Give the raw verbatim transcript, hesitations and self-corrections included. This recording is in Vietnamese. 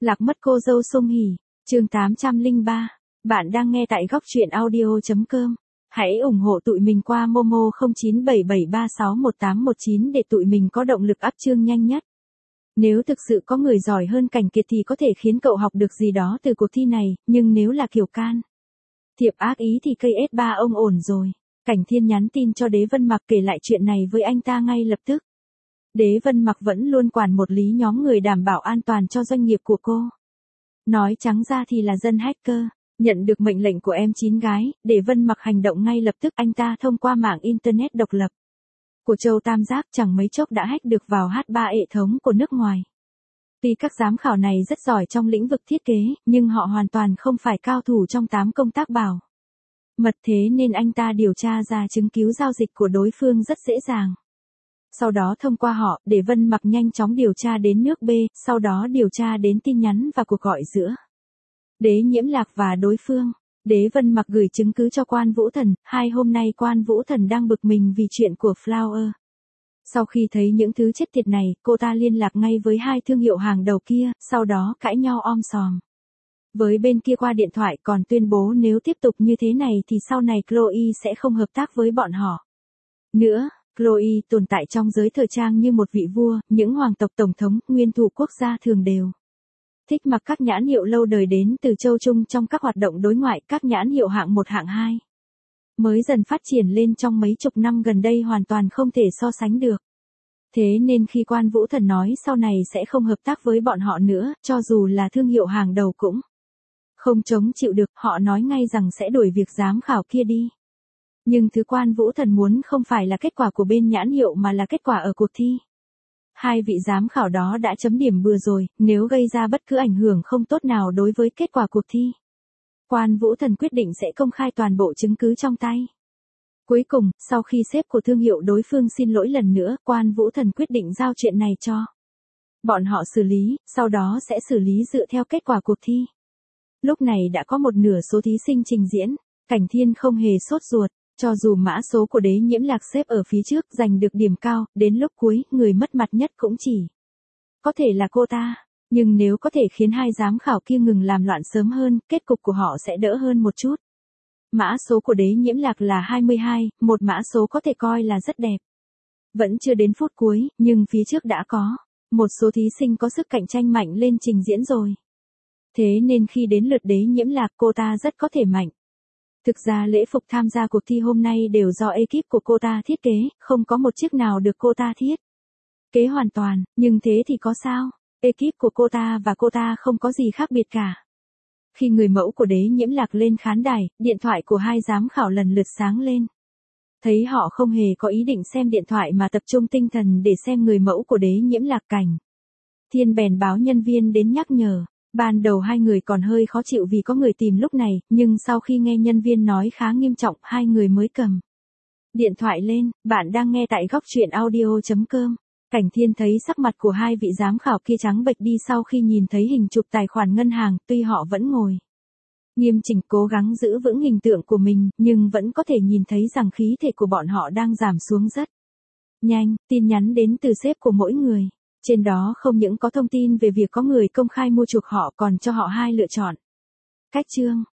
Lạc mất cô dâu Song Hỷ, chương tám trăm lẻ ba. Bạn đang nghe tại góc truyện audio chấm com. Hãy ủng hộ tụi mình qua Momo không chín bảy bảy ba sáu một tám một chín để tụi mình có động lực up chương nhanh nhất. Nếu thực sự có người giỏi hơn Cảnh Kiệt thì có thể khiến cậu học được gì đó từ cuộc thi này, nhưng nếu là kiểu can thiệp ác ý thì cây ét ba ông ổn rồi. Cảnh Thiên nhắn tin cho Đế Vân Mặc kể lại chuyện này với anh ta ngay lập tức. Đế Vân Mặc vẫn luôn quản một lý nhóm người đảm bảo an toàn cho doanh nghiệp của cô. Nói trắng ra thì là dân hacker. Nhận được mệnh lệnh của em chín gái, Đế Vân Mặc hành động ngay lập tức. Anh ta thông qua mạng Internet độc lập của Châu Tam Giác chẳng mấy chốc đã hack được vào hát ba hệ thống của nước ngoài. Tuy các giám khảo này rất giỏi trong lĩnh vực thiết kế, nhưng họ hoàn toàn không phải cao thủ trong tám công tác bảo mật, thế nên anh ta điều tra ra chứng cứ giao dịch của đối phương rất dễ dàng. Sau đó thông qua họ, Đế Vân Mặc nhanh chóng điều tra đến nước B, sau đó điều tra đến tin nhắn và cuộc gọi giữa Đế Nhiễm Lạc và đối phương. Đế Vân Mặc gửi chứng cứ cho Quan Vũ Thần. Hai hôm nay Quan Vũ Thần đang bực mình vì chuyện của Flower. Sau khi thấy những thứ chết tiệt này, cô ta liên lạc ngay với hai thương hiệu hàng đầu kia, sau đó cãi nhau om sòm với bên kia qua điện thoại, còn tuyên bố nếu tiếp tục như thế này thì sau này Chloe sẽ không hợp tác với bọn họ nữa. Chloe tồn tại trong giới thời trang như một vị vua, những hoàng tộc tổng thống, nguyên thủ quốc gia thường đều thích mặc các nhãn hiệu lâu đời đến từ châu Trung trong các hoạt động đối ngoại. Các nhãn hiệu hạng một hạng hai mới dần phát triển lên trong mấy chục năm gần đây hoàn toàn không thể so sánh được. Thế nên khi Quan Vũ Thần nói sau này sẽ không hợp tác với bọn họ nữa, cho dù là thương hiệu hàng đầu cũng không chống chịu được, họ nói ngay rằng sẽ đuổi việc giám khảo kia đi. Nhưng thứ Quan Vũ Thần muốn không phải là kết quả của bên nhãn hiệu mà là kết quả ở cuộc thi. Hai vị giám khảo đó đã chấm điểm bừa rồi, nếu gây ra bất cứ ảnh hưởng không tốt nào đối với kết quả cuộc thi, Quan Vũ Thần quyết định sẽ công khai toàn bộ chứng cứ trong tay. Cuối cùng, sau khi sếp của thương hiệu đối phương xin lỗi lần nữa, Quan Vũ Thần quyết định giao chuyện này cho bọn họ xử lý, sau đó sẽ xử lý dựa theo kết quả cuộc thi. Lúc này đã có một nửa số thí sinh trình diễn. Cảnh Thiên không hề sốt ruột, cho dù mã số của Đế Nhiễm Lạc xếp ở phía trước giành được điểm cao, đến lúc cuối, người mất mặt nhất cũng chỉ có thể là cô ta. Nhưng nếu có thể khiến hai giám khảo kia ngừng làm loạn sớm hơn, kết cục của họ sẽ đỡ hơn một chút. Mã số của Đế Nhiễm Lạc là hai mươi hai, một mã số có thể coi là rất đẹp. Vẫn chưa đến phút cuối, nhưng phía trước đã có một số thí sinh có sức cạnh tranh mạnh lên trình diễn rồi. Thế nên khi đến lượt Đế Nhiễm Lạc, cô ta rất có thể mạnh. Thực ra lễ phục tham gia cuộc thi hôm nay đều do ekip của cô ta thiết kế, không có một chiếc nào được cô ta thiết kế hoàn toàn, nhưng thế thì có sao? Ekip của cô ta và cô ta không có gì khác biệt cả. Khi người mẫu của Đế Nhiễm Lạc lên khán đài, điện thoại của hai giám khảo lần lượt sáng lên. Thấy họ không hề có ý định xem điện thoại mà tập trung tinh thần để xem người mẫu của Đế Nhiễm Lạc, Cảnh Thiên bèn báo nhân viên đến nhắc nhở. Ban đầu hai người còn hơi khó chịu vì có người tìm lúc này, nhưng sau khi nghe nhân viên nói khá nghiêm trọng, hai người mới cầm điện thoại lên. Bạn đang nghe tại góc truyện audio chấm com. Cảnh Thiên thấy sắc mặt của hai vị giám khảo kia trắng bệch đi sau khi nhìn thấy hình chụp tài khoản ngân hàng, tuy họ vẫn ngồi nghiêm chỉnh cố gắng giữ vững hình tượng của mình, nhưng vẫn có thể nhìn thấy rằng khí thể của bọn họ đang giảm xuống rất nhanh. Tin nhắn đến từ sếp của mỗi người. Trên đó không những có thông tin về việc có người công khai mua chuộc họ, còn cho họ hai lựa chọn. Cách chương,